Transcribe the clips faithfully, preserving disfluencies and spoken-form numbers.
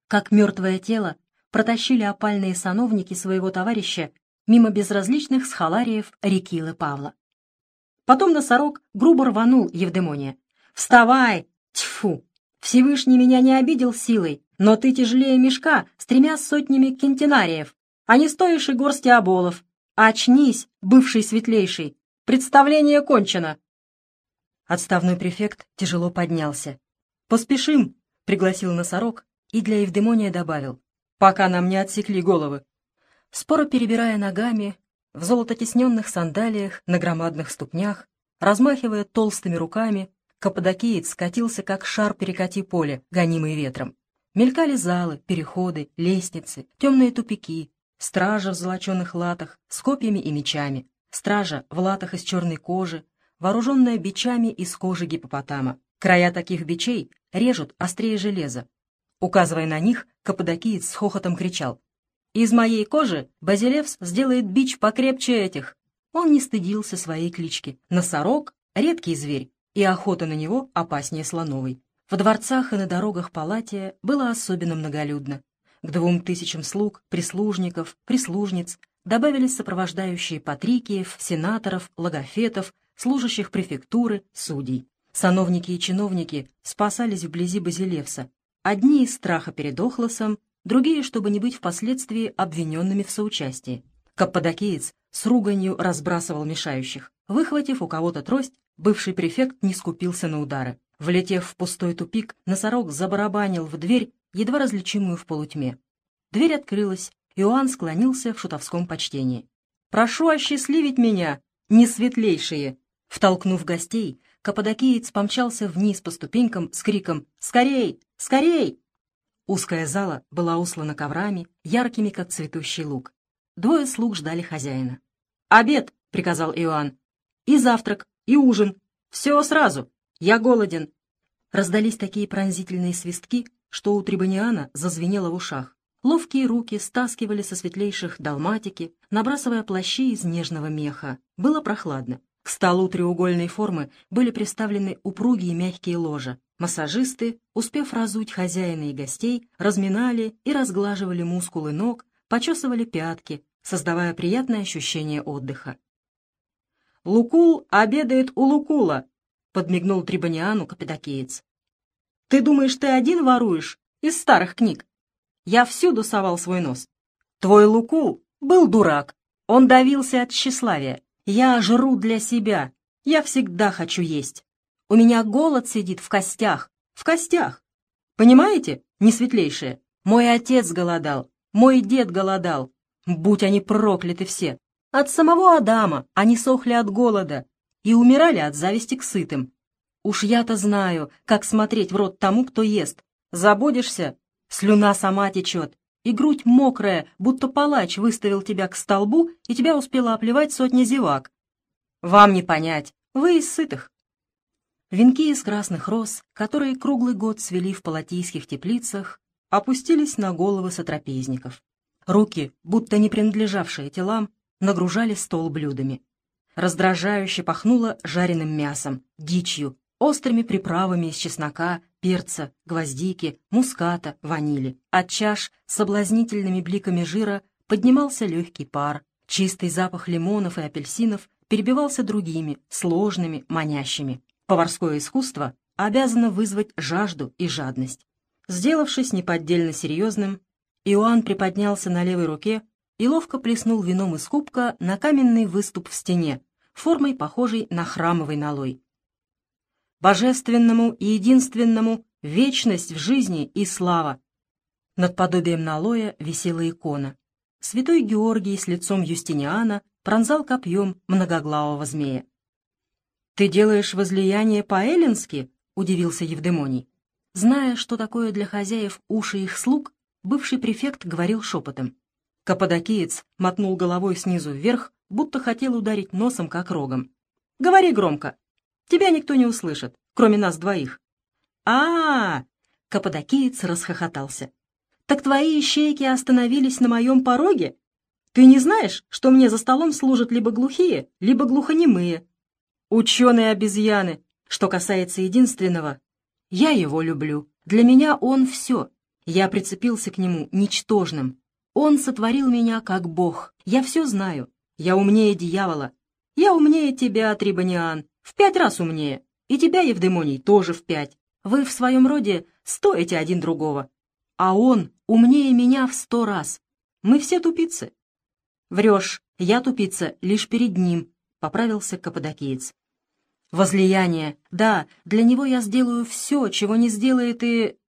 как мертвое тело протащили опальные сановники своего товарища мимо безразличных схолариев Рекилы Павла. Потом носорог грубо рванул Евдемония. «Вставай! Тьфу! Всевышний меня не обидел силой, но ты тяжелее мешка с тремя сотнями кентинариев, а не стоишь и горсти оболов. Очнись, бывший светлейший! Представление кончено!» Отставной префект тяжело поднялся. «Поспешим!» — пригласил носорог и для Евдемония добавил. «Пока нам не отсекли головы». Споро перебирая ногами, в золототисненных сандалиях на громадных ступнях, размахивая толстыми руками, каппадокиец скатился, как шар перекати поле, гонимый ветром. Мелькали залы, переходы, лестницы, темные тупики, стража в золоченых латах с копьями и мечами, стража в латах из черной кожи, вооруженная бичами из кожи гиппопотама. Края таких бичей режут острее железа. Указывая на них, каппадокиец с хохотом кричал: «Из моей кожи Базилевс сделает бич покрепче этих». Он не стыдился своей клички. Носорог — редкий зверь, и охота на него опаснее слоновой. В дворцах и на дорогах Палатия было особенно многолюдно. К двум тысячам слуг, прислужников, прислужниц добавились сопровождающие патрикиев, сенаторов, логофетов, служащих префектуры, судей. Сановники и чиновники спасались вблизи Базилевса. Одни из страха перед Охлосом, другие, чтобы не быть впоследствии обвиненными в соучастии. Каппадокиец с руганью разбрасывал мешающих. Выхватив у кого-то трость, бывший префект не скупился на удары. Влетев в пустой тупик, носорог забарабанил в дверь, едва различимую в полутьме. Дверь открылась, Иоанн склонился в шутовском почтении. «Прошу осчастливить меня, несветлейшие!» Втолкнув гостей, каппадокиец помчался вниз по ступенькам с криком «Скорей! Скорей!». Узкая зала была услана коврами, яркими, как цветущий лук. Двое слуг ждали хозяина. «Обед!» — приказал Иоанн. «И завтрак, и ужин. Все сразу. Я голоден». Раздались такие пронзительные свистки, что у Трибониана зазвенело в ушах. Ловкие руки стаскивали со светлейших далматики, набрасывая плащи из нежного меха. Было прохладно. К столу треугольной формы были приставлены упругие мягкие ложа. Массажисты, успев разуть хозяина и гостей, разминали и разглаживали мускулы ног, почесывали пятки, создавая приятное ощущение отдыха. «Лукул обедает у Лукула», — подмигнул Трибониану каппадокиец. «Ты думаешь, ты один воруешь из старых книг? Я всюду совал свой нос. Твой Лукул был дурак, он давился от тщеславия. Я жру для себя, я всегда хочу есть. У меня голод сидит в костях, в костях. Понимаете, несветлейшие? Мой отец голодал, мой дед голодал. Будь они прокляты все. От самого Адама они сохли от голода и умирали от зависти к сытым. Уж я-то знаю, как смотреть в рот тому, кто ест. Забудешься, слюна сама течет, и грудь мокрая, будто палач выставил тебя к столбу, и тебя успела оплевать сотня зевак. Вам не понять, вы из сытых». Венки из красных роз, которые круглый год цвели в палатийских теплицах, опустились на головы сотрапезников. Руки, будто не принадлежавшие телам, нагружали стол блюдами. Раздражающе пахнуло жареным мясом, дичью, острыми приправами из чеснока, перца, гвоздики, муската, ванили. От чаш с соблазнительными бликами жира поднимался легкий пар. Чистый запах лимонов и апельсинов перебивался другими, сложными, манящими. Поварское искусство обязано вызвать жажду и жадность. Сделавшись неподдельно серьезным, Иоанн приподнялся на левой руке и ловко плеснул вином из кубка на каменный выступ в стене, формой похожей на храмовый налой. Божественному и единственному вечность в жизни и слава. Над подобием налоя висела икона. Святой Георгий с лицом Юстиниана пронзал копьем многоглавого змея. «Ты делаешь возлияние по-эллински?» — удивился Евдемоний. Зная, что такое для хозяев уши их слуг, бывший префект говорил шепотом. Каппадокиец мотнул головой снизу вверх, будто хотел ударить носом, как рогом. «Говори громко. Тебя никто не услышит, кроме нас двоих». «А-а-а!» — Каппадокиец расхохотался. «Так твои ищейки остановились на моем пороге? Ты не знаешь, что мне за столом служат либо глухие, либо глухонемые? Ученые обезьяны. Что касается единственного, я его люблю. Для меня он все. Я прицепился к нему ничтожным. Он сотворил меня как бог. Я все знаю. Я умнее дьявола. Я умнее тебя, Трибониан, в пять раз умнее. И тебя, Евдемоний, тоже в пять. Вы в своем роде стоите один другого. А он умнее меня в сто раз. Мы все тупицы. Врешь, я тупица лишь перед ним, — поправился Каппадокиец. Возлияние. Да, для него я сделаю все, чего не сделает и...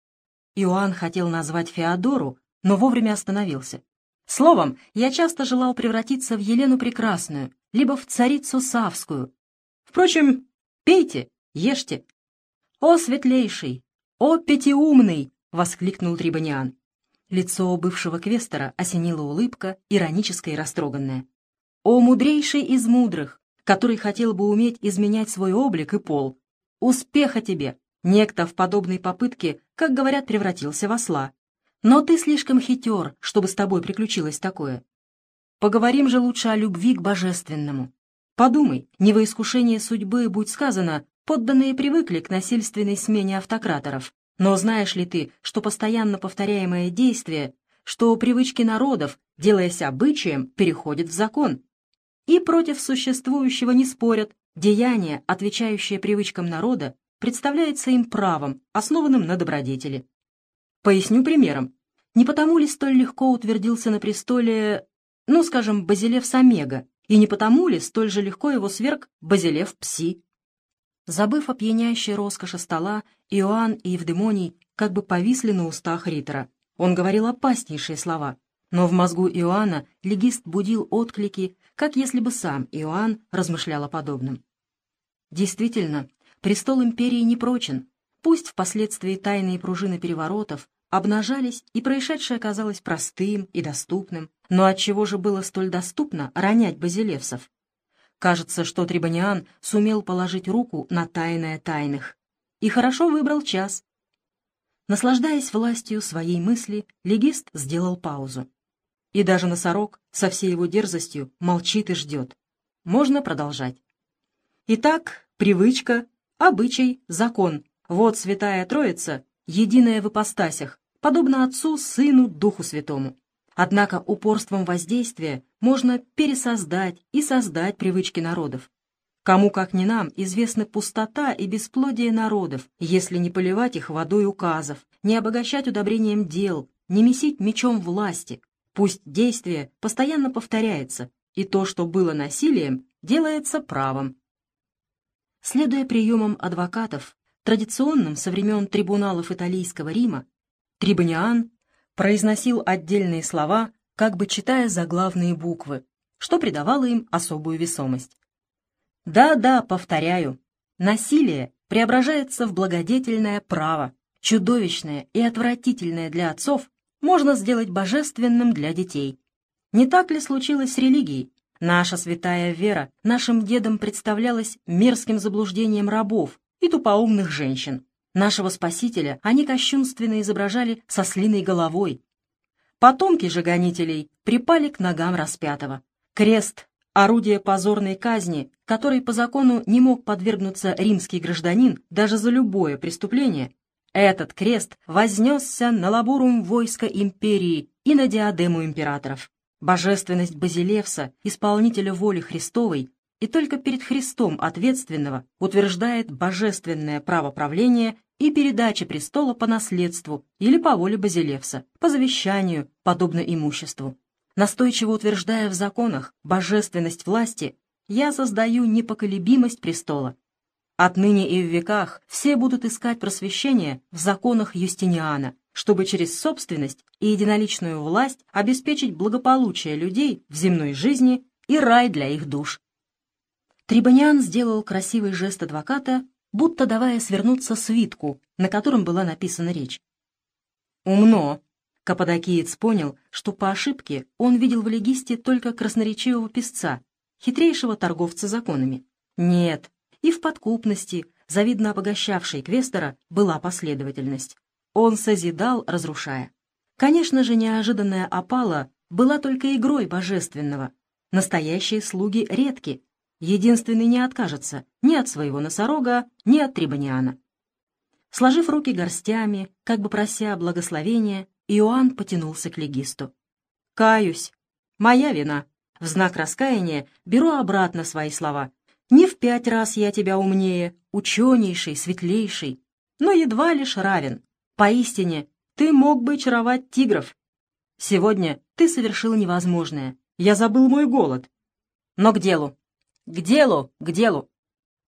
Иоанн хотел назвать Феодору, но вовремя остановился. Словом, я часто желал превратиться в Елену Прекрасную, либо в царицу Савскую. Впрочем, пейте, ешьте. «О, светлейший! О, пятиумный!» — воскликнул Трибониан. Лицо бывшего квестора осенила улыбка, ироническая и растроганная. «О, мудрейший из мудрых, который хотел бы уметь изменять свой облик и пол! Успеха тебе! Некто в подобной попытке, как говорят, превратился в осла. Но ты слишком хитер, чтобы с тобой приключилось такое. Поговорим же лучше о любви к божественному. Подумай, не во искушение судьбы, будь сказано, подданные привыкли к насильственной смене автократоров. Но знаешь ли ты, что постоянно повторяемое действие, что привычки народов, делаясь обычаем, переходят в закон? И против существующего не спорят. Деяние, отвечающее привычкам народа, представляется им правом, основанным на добродетели. Поясню примером. Не потому ли столь легко утвердился на престоле, ну, скажем, Базилевс Омега, и не потому ли столь же легко его сверг Базилев Пси? Забыв о пьянящей роскоши стола, Иоанн и Евдемоний как бы повисли на устах ритора. Он говорил опаснейшие слова, но в мозгу Иоанна легист будил отклики, как если бы сам Иоанн размышлял о подобном. Действительно, престол империи не прочен. Пусть впоследствии тайные пружины переворотов обнажались, и происшедшее оказалось простым и доступным, но отчего же было столь доступно ронять базилевсов? Кажется, что Трибониан сумел положить руку на тайное тайных. И хорошо выбрал час. Наслаждаясь властью своей мысли, легист сделал паузу. И даже носорог со всей его дерзостью молчит и ждет. Можно продолжать. Итак, привычка, обычай, закон. Вот Святая Троица, единая в ипостасях, подобно Отцу, Сыну, Духу Святому. Однако упорством воздействия можно пересоздать и создать привычки народов. Кому, как не нам, известны пустота и бесплодие народов, если не поливать их водой указов, не обогащать удобрением дел, не месить мечом власти. Пусть действие постоянно повторяется, и то, что было насилием, делается правом. Следуя приемам адвокатов, традиционным со времен трибуналов Италийского Рима, Трибониан произносил отдельные слова, как бы читая заглавные буквы, что придавало им особую весомость. Да-да, повторяю, насилие преображается в благодетельное право, чудовищное и отвратительное для отцов можно сделать божественным для детей. Не так ли случилось с религией? Наша святая вера нашим дедам представлялась мерзким заблуждением рабов и тупоумных женщин. Нашего Спасителя они кощунственно изображали со слиной головой. Потомки же гонителей припали к ногам распятого. Крест — орудие позорной казни, которой по закону не мог подвергнуться римский гражданин даже за любое преступление. Этот крест вознесся на лабурум войска империи и на диадему императоров. Божественность Базилевса, исполнителя воли Христовой, и только перед Христом ответственного утверждает божественное право правления и передачи престола по наследству или по воле Базилевса, по завещанию, подобно имуществу. Настойчиво утверждая в законах божественность власти, я создаю непоколебимость престола. Отныне и в веках все будут искать просвещение в законах Юстиниана, чтобы через собственность и единоличную власть обеспечить благополучие людей в земной жизни и рай для их душ. Трибониан сделал красивый жест адвоката, будто давая свернуться свитку, на котором была написана речь. «Умно!» Каппадокиец понял, что по ошибке он видел в легисте только красноречивого писца, хитрейшего торговца законами. Нет, и в подкупности, завидно обогащавшей квестора, была последовательность. Он созидал, разрушая. Конечно же, неожиданная опала была только игрой божественного. Настоящие слуги редки. Единственный не откажется ни от своего носорога, ни от Трибониана. Сложив руки горстями, как бы прося благословения, Иоанн потянулся к легисту. «Каюсь. Моя вина. В знак раскаяния беру обратно свои слова. Не в пять раз я тебя умнее, ученейший, светлейший, но едва лишь равен. Поистине, ты мог бы чаровать тигров. Сегодня ты совершил невозможное. Я забыл мой голод. Но к делу, к делу, к делу.